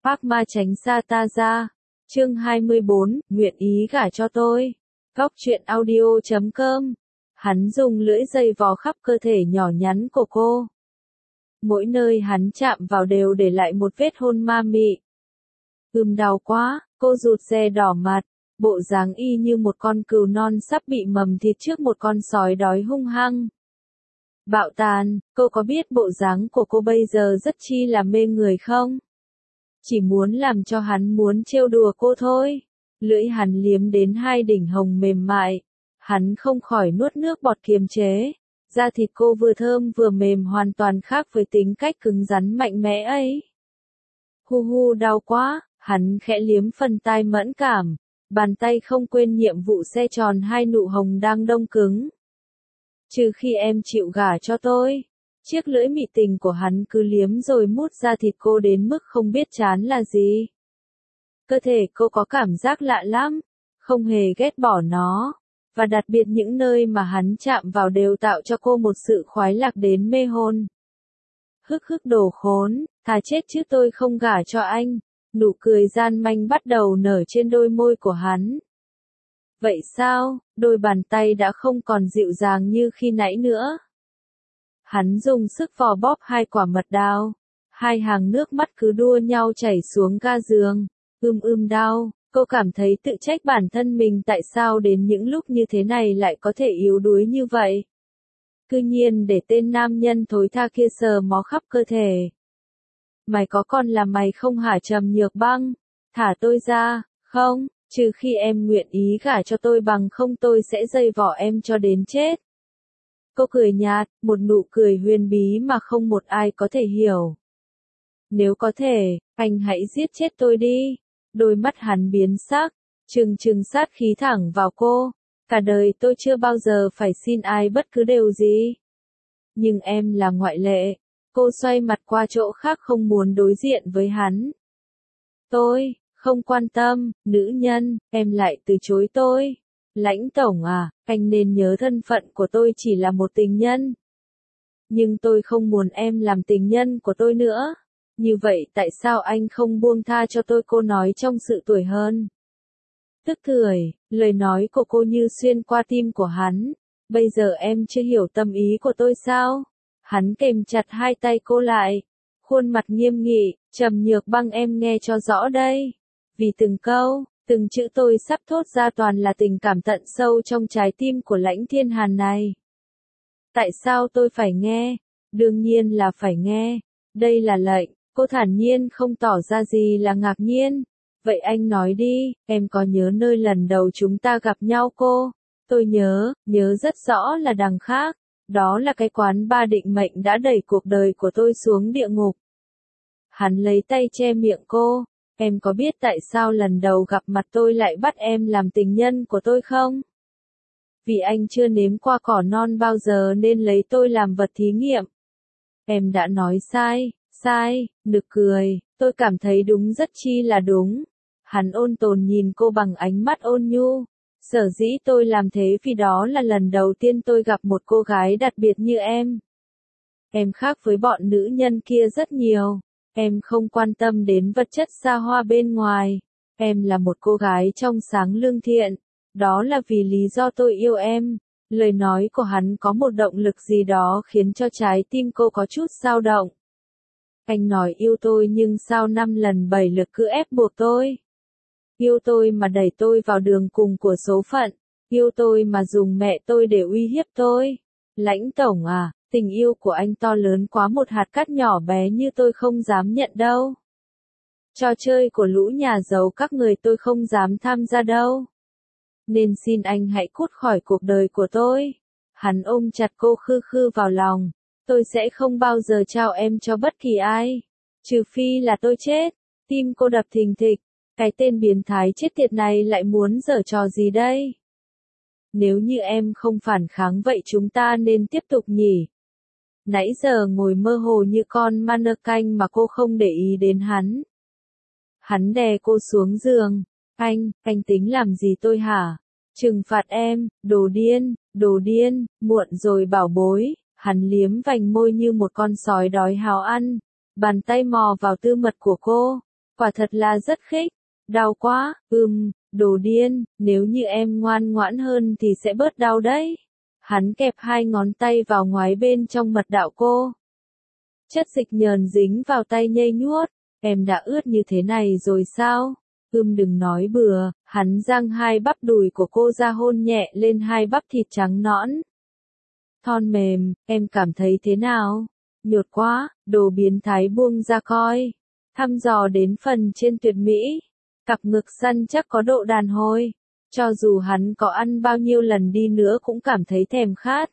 Ác ma tránh xa ta ra. Chương 24, nguyện ý gả cho tôi. Góc truyện audio.com. Hắn dùng lưỡi dây vò khắp cơ thể nhỏ nhắn của cô. Mỗi nơi hắn chạm vào đều để lại một vết hôn ma mị. Đau quá, cô rụt rè đỏ mặt, bộ dáng y như một con cừu non sắp bị mầm thịt trước một con sói đói hung hăng. Bạo tàn, cô có biết bộ dáng của cô bây giờ rất chi là mê người không? Chỉ muốn làm cho hắn muốn trêu đùa cô thôi. Lưỡi hắn liếm đến hai đỉnh hồng mềm mại. Hắn không khỏi nuốt nước bọt kiềm chế. Da thịt cô vừa thơm vừa mềm hoàn toàn khác với tính cách cứng rắn mạnh mẽ ấy. Hu hu đau quá, hắn khẽ liếm phần tai mẫn cảm. Bàn tay không quên nhiệm vụ xe tròn hai nụ hồng đang đông cứng. Trừ khi em chịu gả cho tôi. Chiếc lưỡi mị tình của hắn cứ liếm rồi mút ra thịt cô đến mức không biết chán là gì. Cơ thể cô có cảm giác lạ lắm, không hề ghét bỏ nó. Và đặc biệt những nơi mà hắn chạm vào đều tạo cho cô một sự khoái lạc đến mê hồn. Hức hức đồ khốn, thà chết chứ tôi không gả cho anh. Nụ cười gian manh bắt đầu nở trên đôi môi của hắn. Vậy sao, đôi bàn tay đã không còn dịu dàng như khi nãy nữa. Hắn dùng sức vò bóp hai quả mật đào. Hai hàng nước mắt cứ đua nhau chảy xuống ga giường. Đau, cô cảm thấy tự trách bản thân mình tại sao đến những lúc như thế này lại có thể yếu đuối như vậy. Cứ nhiên để tên nam nhân thối tha kia sờ mó khắp cơ thể. Mày có con là mày không hả Trầm Nhược Băng? Thả tôi ra, không, trừ khi em nguyện ý gả cho tôi bằng không tôi sẽ dây vỏ em cho đến chết. Cô cười nhạt, một nụ cười huyền bí mà không một ai có thể hiểu. Nếu có thể, anh hãy giết chết tôi đi. Đôi mắt hắn biến sắc, trừng sát khí thẳng vào cô. Cả đời tôi chưa bao giờ phải xin ai bất cứ điều gì. Nhưng em là ngoại lệ. Cô xoay mặt qua chỗ khác không muốn đối diện với hắn. Tôi, không quan tâm, nữ nhân, em lại từ chối tôi. Lãnh tổng à, anh nên nhớ thân phận của tôi chỉ là một tình nhân. Nhưng tôi không muốn em làm tình nhân của tôi nữa. Như vậy tại sao anh không buông tha cho tôi, cô nói trong sự tủi hờn. Tức cười, lời nói của cô như xuyên qua tim của hắn. Bây giờ em chưa hiểu tâm ý của tôi sao? Hắn kềm chặt hai tay cô lại. Khuôn mặt nghiêm nghị, Trầm Nhược Băng em nghe cho rõ đây. Vì từng câu, từng chữ tôi sắp thốt ra toàn là tình cảm tận sâu trong trái tim của Lãnh Thiên Hàn này. Tại sao tôi phải nghe? Đương nhiên là phải nghe. Đây là lệnh. Cô thản nhiên không tỏ ra gì là ngạc nhiên. Vậy anh nói đi, em có nhớ nơi lần đầu chúng ta gặp nhau cô? Tôi nhớ rất rõ là đằng khác. Đó là cái quán ba định mệnh đã đẩy cuộc đời của tôi xuống địa ngục. Hắn lấy tay che miệng cô. Em có biết tại sao lần đầu gặp mặt tôi lại bắt em làm tình nhân của tôi không? Vì anh chưa nếm qua cỏ non bao giờ nên lấy tôi làm vật thí nghiệm. Em đã nói sai, nực cười, tôi cảm thấy đúng rất chi là đúng. Hắn ôn tồn nhìn cô bằng ánh mắt ôn nhu. Sở dĩ tôi làm thế vì đó là lần đầu tiên tôi gặp một cô gái đặc biệt như em. Em khác với bọn nữ nhân kia rất nhiều. Em không quan tâm đến vật chất xa hoa bên ngoài. Em là một cô gái trong sáng lương thiện. Đó là vì lý do tôi yêu em. Lời nói của hắn có một động lực gì đó khiến cho trái tim cô có chút dao động. Anh nói yêu tôi nhưng sao 5 lần 7 lượt cứ ép buộc tôi. Yêu tôi mà đẩy tôi vào đường cùng của số phận. Yêu tôi mà dùng mẹ tôi để uy hiếp tôi. Lãnh tổng à, tình yêu của anh to lớn quá, một hạt cát nhỏ bé như tôi không dám nhận đâu. Trò chơi của lũ nhà giàu các người tôi không dám tham gia đâu. Nên xin anh hãy cút khỏi cuộc đời của tôi. Hắn ôm chặt cô khư khư vào lòng. Tôi sẽ không bao giờ trao em cho bất kỳ ai. Trừ phi là tôi chết. Tim cô đập thình thịch. Cái tên biến thái chết tiệt này lại muốn giở trò gì đây? Nếu như em không phản kháng vậy chúng ta nên tiếp tục nhỉ? Nãy giờ ngồi mơ hồ như con mannequin mà cô không để ý đến hắn. Hắn đè cô xuống giường. Anh tính làm gì tôi hả? Trừng phạt em, đồ điên, muộn rồi bảo bối. Hắn liếm vành môi như một con sói đói háo ăn. Bàn tay mò vào tư mật của cô. Quả thật là rất khích. Đau quá, đồ điên, nếu như em ngoan ngoãn hơn thì sẽ bớt đau đấy. Hắn kẹp hai ngón tay vào ngoái bên trong mật đạo cô. Chất dịch nhờn dính vào tay nhây nhuốt. Em đã ướt như thế này rồi sao? Đừng nói bừa. Hắn giang hai bắp đùi của cô ra hôn nhẹ lên hai bắp thịt trắng nõn. Thon mềm, em cảm thấy thế nào? Nhột quá, đồ biến thái buông ra coi. Thăm dò đến phần trên tuyệt mỹ. Cặp ngực săn chắc có độ đàn hồi. Cho dù hắn có ăn bao nhiêu lần đi nữa cũng cảm thấy thèm khát.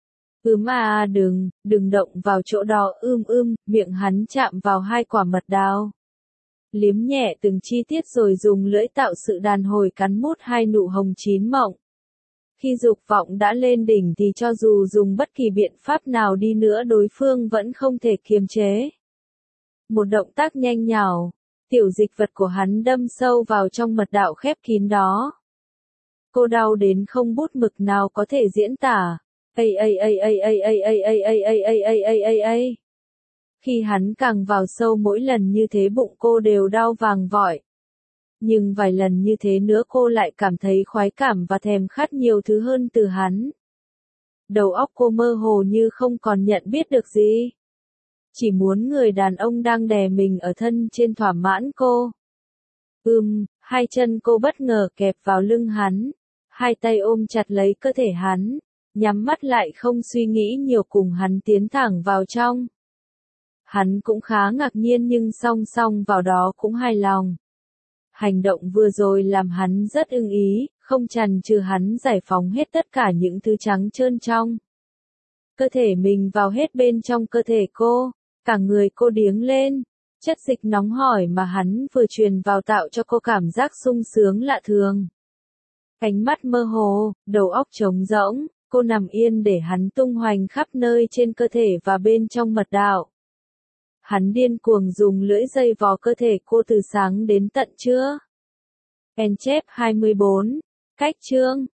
Đừng động vào chỗ đó miệng hắn chạm vào hai quả mật đào. Liếm nhẹ từng chi tiết rồi dùng lưỡi tạo sự đàn hồi cắn mút hai nụ hồng chín mọng. Khi dục vọng đã lên đỉnh thì cho dù dùng bất kỳ biện pháp nào đi nữa đối phương vẫn không thể kiềm chế. Một động tác nhanh nhảu, tiểu dịch vật của hắn đâm sâu vào trong mật đạo khép kín đó. Cô đau đến không bút mực nào có thể diễn tả. Khi hắn càng vào sâu mỗi lần như thế bụng cô đều đau vàng vỏi. Nhưng vài lần như thế nữa cô lại cảm thấy khoái cảm và thèm khát nhiều thứ hơn từ hắn. Đầu óc cô mơ hồ như không còn nhận biết được gì. Chỉ muốn người đàn ông đang đè mình ở thân trên thỏa mãn cô. Hai chân cô bất ngờ kẹp vào lưng hắn. Hai tay ôm chặt lấy cơ thể hắn. Nhắm mắt lại không suy nghĩ nhiều cùng hắn tiến thẳng vào trong. Hắn cũng khá ngạc nhiên nhưng song song vào đó cũng hài lòng. Hành động vừa rồi làm hắn rất ưng ý, không chần chừ hắn giải phóng hết tất cả những thứ trắng trơn trong. Cơ thể mình vào hết bên trong cơ thể cô, cả người cô điếng lên. Chất dịch nóng hổi mà hắn vừa truyền vào tạo cho cô cảm giác sung sướng lạ thường. Cánh mắt mơ hồ, đầu óc trống rỗng, cô nằm yên để hắn tung hoành khắp nơi trên cơ thể và bên trong mật đạo. Hắn điên cuồng dùng lưỡi dây vò cơ thể cô từ sáng đến tận trưa. Chép 24. Cách chương